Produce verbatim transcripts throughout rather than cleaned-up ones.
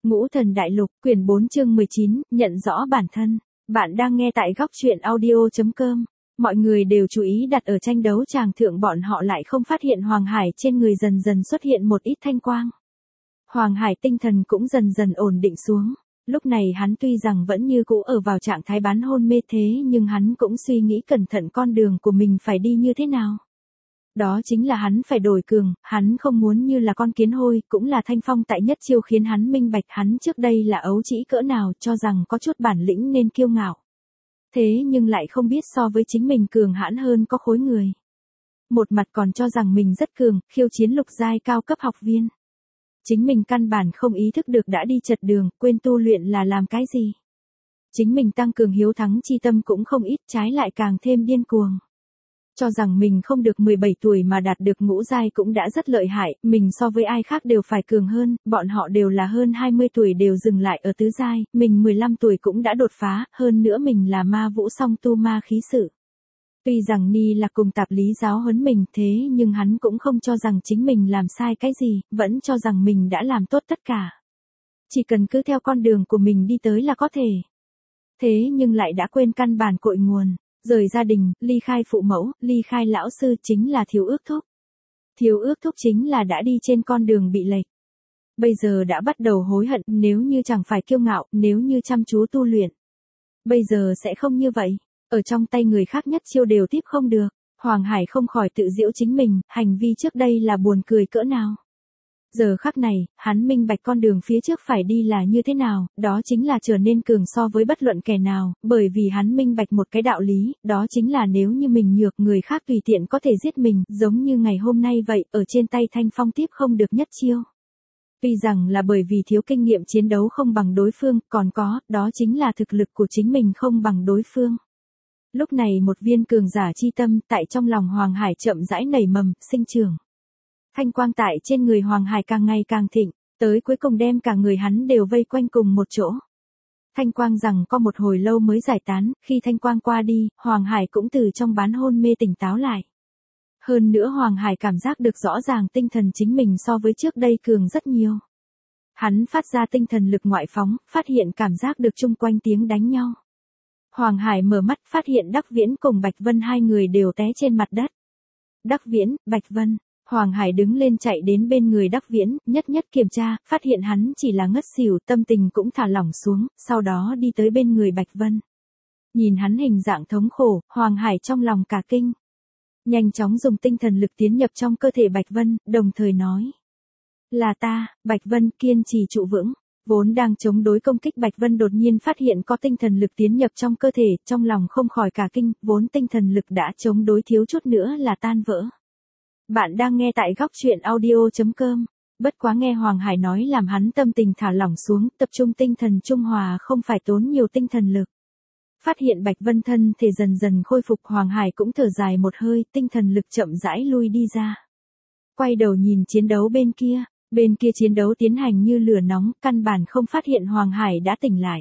Ngũ Thần Đại Lục, quyển bốn chương mười chín, nhận rõ bản thân. Bạn đang nghe tại góc truyện audio chấm com. Mọi người đều chú ý đặt ở tranh đấu tràng thượng, bọn họ lại không phát hiện Hoàng Hải trên người dần dần xuất hiện một ít thanh quang. Hoàng Hải tinh thần cũng dần dần ổn định xuống. Lúc này hắn tuy rằng vẫn như cũ ở vào trạng thái bán hôn mê thế nhưng hắn cũng suy nghĩ cẩn thận con đường của mình phải đi như thế nào. Đó chính là hắn phải đổi cường, hắn không muốn như là con kiến hôi, cũng là Thanh Phong tại nhất chiêu khiến hắn minh bạch hắn trước đây là ấu trĩ cỡ nào, cho rằng có chút bản lĩnh nên kiêu ngạo. Thế nhưng lại không biết so với chính mình cường hãn hơn có khối người. Một mặt còn cho rằng mình rất cường, khiêu chiến lục giai cao cấp học viên. Chính mình căn bản không ý thức được đã đi chật đường, quên tu luyện là làm cái gì. Chính mình tăng cường hiếu thắng chi tâm cũng không ít, trái lại càng thêm điên cuồng. Cho rằng mình không được mười bảy tuổi mà đạt được ngũ giai cũng đã rất lợi hại, mình so với ai khác đều phải cường hơn, bọn họ đều là hơn hai mươi tuổi đều dừng lại ở tứ giai, mình mười lăm tuổi cũng đã đột phá, hơn nữa mình là ma vũ song tu ma khí sự. Tuy rằng Ni là cùng tạp lý giáo huấn mình thế nhưng hắn cũng không cho rằng chính mình làm sai cái gì, vẫn cho rằng mình đã làm tốt tất cả. Chỉ cần cứ theo con đường của mình đi tới là có thể. Thế nhưng lại đã quên căn bản cội nguồn. Rời gia đình, ly khai phụ mẫu, ly khai lão sư chính là thiếu ước thúc. Thiếu ước thúc chính là đã đi trên con đường bị lệch. Bây giờ đã bắt đầu hối hận, nếu như chẳng phải kiêu ngạo, nếu như chăm chú tu luyện. Bây giờ sẽ không như vậy, ở trong tay người khác nhất chiêu đều tiếp không được. Hoàng Hải không khỏi tự giễu chính mình, hành vi trước đây là buồn cười cỡ nào. Giờ khắc này, hắn minh bạch con đường phía trước phải đi là như thế nào, đó chính là trở nên cường so với bất luận kẻ nào, bởi vì hắn minh bạch một cái đạo lý, đó chính là nếu như mình nhược người khác tùy tiện có thể giết mình, giống như ngày hôm nay vậy, ở trên tay Thanh Phong tiếp không được nhất chiêu. Tuy rằng là bởi vì thiếu kinh nghiệm chiến đấu không bằng đối phương, còn có, đó chính là thực lực của chính mình không bằng đối phương. Lúc này một viên cường giả chi tâm tại trong lòng Hoàng Hải chậm rãi nảy mầm, sinh trưởng. Thanh quang tại trên người Hoàng Hải càng ngày càng thịnh, tới cuối cùng đem cả người hắn đều vây quanh cùng một chỗ. Thanh quang rằng có một hồi lâu mới giải tán, khi thanh quang qua đi, Hoàng Hải cũng từ trong bán hôn mê tỉnh táo lại. Hơn nữa Hoàng Hải cảm giác được rõ ràng tinh thần chính mình so với trước đây cường rất nhiều. Hắn phát ra tinh thần lực ngoại phóng, phát hiện cảm giác được chung quanh tiếng đánh nhau. Hoàng Hải mở mắt phát hiện Đắc Viễn cùng Bạch Vân hai người đều té trên mặt đất. Đắc Viễn, Bạch Vân. Hoàng Hải đứng lên chạy đến bên người Đắc Viễn, nhất nhất kiểm tra, phát hiện hắn chỉ là ngất xỉu, tâm tình cũng thả lỏng xuống, sau đó đi tới bên người Bạch Vân. Nhìn hắn hình dạng thống khổ, Hoàng Hải trong lòng cả kinh. Nhanh chóng dùng tinh thần lực tiến nhập trong cơ thể Bạch Vân, đồng thời nói. Là ta, Bạch Vân kiên trì trụ vững. Vốn đang chống đối công kích Bạch Vân đột nhiên phát hiện có tinh thần lực tiến nhập trong cơ thể, trong lòng không khỏi cả kinh, vốn tinh thần lực đã chống đối thiếu chút nữa là tan vỡ. Bạn đang nghe tại góc truyện audio chấm com. Bất quá nghe Hoàng Hải nói làm hắn tâm tình thả lỏng xuống, tập trung tinh thần trung hòa không phải tốn nhiều tinh thần lực. Phát hiện Bạch Vân thân thể dần dần khôi phục, Hoàng Hải cũng thở dài một hơi, tinh thần lực chậm rãi lui đi ra. Quay đầu nhìn chiến đấu bên kia, bên kia chiến đấu tiến hành như lửa nóng, căn bản không phát hiện Hoàng Hải đã tỉnh lại.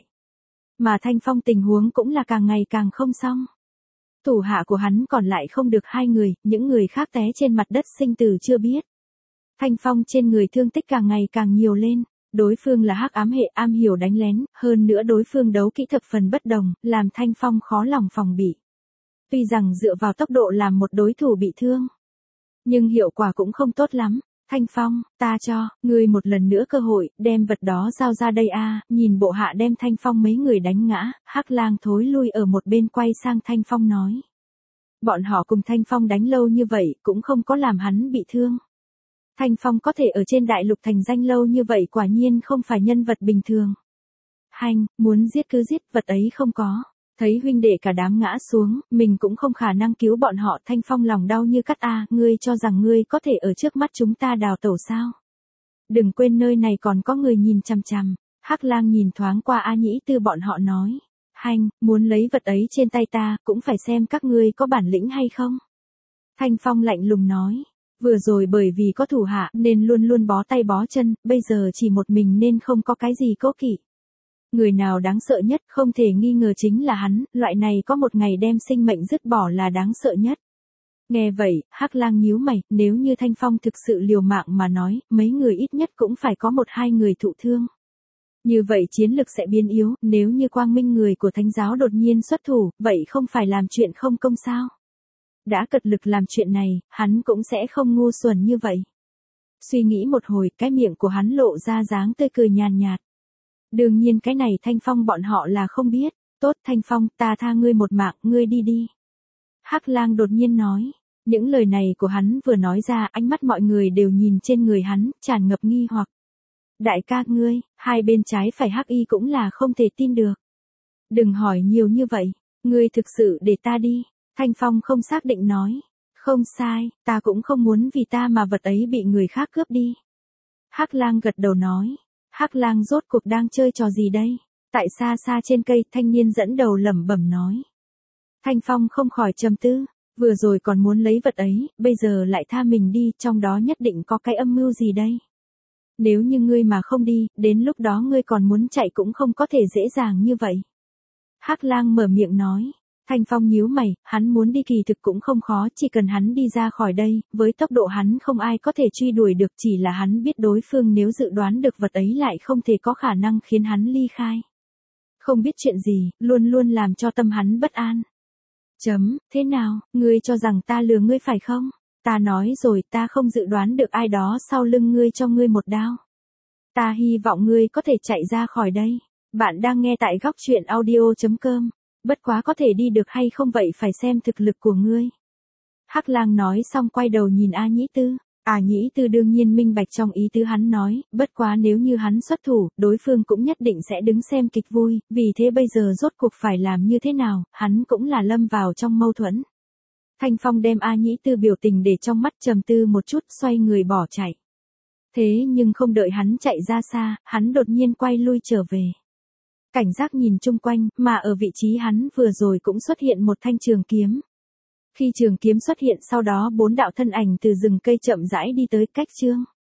Mà Thanh Phong tình huống cũng là càng ngày càng không xong. Thủ hạ của hắn còn lại không được hai người, những người khác té trên mặt đất sinh tử chưa biết. Thanh Phong trên người thương tích càng ngày càng nhiều lên, đối phương là hắc ám hệ am hiểu đánh lén, hơn nữa đối phương đấu kỹ thập phần bất đồng, làm Thanh Phong khó lòng phòng bị. Tuy rằng dựa vào tốc độ làm một đối thủ bị thương, nhưng hiệu quả cũng không tốt lắm. Thanh Phong, ta cho, ngươi một lần nữa cơ hội, đem vật đó giao ra đây a. Nhìn bộ hạ đem Thanh Phong mấy người đánh ngã, Hắc Lang thối lui ở một bên quay sang Thanh Phong nói. Bọn họ cùng Thanh Phong đánh lâu như vậy, cũng không có làm hắn bị thương. Thanh Phong có thể ở trên đại lục thành danh lâu như vậy quả nhiên không phải nhân vật bình thường. Hành, muốn giết cứ giết, vật ấy không có. Thấy huynh đệ cả đám ngã xuống, mình cũng không khả năng cứu bọn họ. Thanh Phong lòng đau như cắt a, ngươi cho rằng ngươi có thể ở trước mắt chúng ta đào tẩu sao? Đừng quên nơi này còn có người nhìn chằm chằm. Hắc Lang nhìn thoáng qua A Nhĩ Tư bọn họ nói. Hành, muốn lấy vật ấy trên tay ta, cũng phải xem các ngươi có bản lĩnh hay không. Thanh Phong lạnh lùng nói. Vừa rồi bởi vì có thủ hạ nên luôn luôn bó tay bó chân, bây giờ chỉ một mình nên không có cái gì cố kỵ. Người nào đáng sợ nhất không thể nghi ngờ chính là hắn, loại này có một ngày đem sinh mệnh dứt bỏ là đáng sợ nhất. Nghe vậy, Hắc Lang nhíu mày, nếu như Thanh Phong thực sự liều mạng mà nói, mấy người ít nhất cũng phải có một hai người thụ thương. Như vậy chiến lực sẽ biến yếu, nếu như quang minh người của thánh giáo đột nhiên xuất thủ, vậy không phải làm chuyện không công sao? Đã cật lực làm chuyện này, hắn cũng sẽ không ngu xuẩn như vậy. Suy nghĩ một hồi, cái miệng của hắn lộ ra dáng tươi cười nhàn nhạt. Đương nhiên cái này Thanh Phong bọn họ là không biết. Tốt Thanh Phong, ta tha ngươi một mạng, ngươi đi đi. Hắc Lang đột nhiên nói. Những lời này của hắn vừa nói ra, ánh mắt mọi người đều nhìn trên người hắn, tràn ngập nghi hoặc. Đại ca ngươi, hai bên trái phải Hắc Y cũng là không thể tin được. Đừng hỏi nhiều như vậy, ngươi thực sự để ta đi. Thanh Phong không xác định nói. Không sai, ta cũng không muốn vì ta mà vật ấy bị người khác cướp đi. Hắc Lang gật đầu nói. Hắc Lang rốt cuộc đang chơi trò gì đây? Tại xa xa trên cây, thanh niên dẫn đầu lẩm bẩm nói. Thanh Phong không khỏi trầm tư, vừa rồi còn muốn lấy vật ấy, bây giờ lại tha mình đi, trong đó nhất định có cái âm mưu gì đây? Nếu như ngươi mà không đi, đến lúc đó ngươi còn muốn chạy cũng không có thể dễ dàng như vậy. Hắc Lang mở miệng nói. Thanh Phong nhíu mày, hắn muốn đi kỳ thực cũng không khó, chỉ cần hắn đi ra khỏi đây, với tốc độ hắn không ai có thể truy đuổi được, chỉ là hắn biết đối phương nếu dự đoán được vật ấy lại không thể có khả năng khiến hắn ly khai. Không biết chuyện gì, luôn luôn làm cho tâm hắn bất an. Chấm, thế nào, ngươi cho rằng ta lừa ngươi phải không? Ta nói rồi, ta không dự đoán được ai đó sau lưng ngươi cho ngươi một đao. Ta hy vọng ngươi có thể chạy ra khỏi đây. Bạn đang nghe tại góc truyện audio chấm com. Bất quá có thể đi được hay không vậy phải xem thực lực của ngươi. Hắc Lang nói xong quay đầu nhìn A Nhĩ Tư. A Nhĩ Tư đương nhiên minh bạch trong ý tứ hắn nói, bất quá nếu như hắn xuất thủ, đối phương cũng nhất định sẽ đứng xem kịch vui, vì thế bây giờ rốt cuộc phải làm như thế nào, hắn cũng là lâm vào trong mâu thuẫn. Thanh Phong đem A Nhĩ Tư biểu tình để trong mắt trầm tư một chút, xoay người bỏ chạy. Thế nhưng không đợi hắn chạy ra xa, hắn đột nhiên quay lui trở về. Cảnh giác nhìn chung quanh, mà ở vị trí hắn vừa rồi cũng xuất hiện một thanh trường kiếm. Khi trường kiếm xuất hiện sau đó bốn đạo thân ảnh từ rừng cây chậm rãi đi tới cách chương.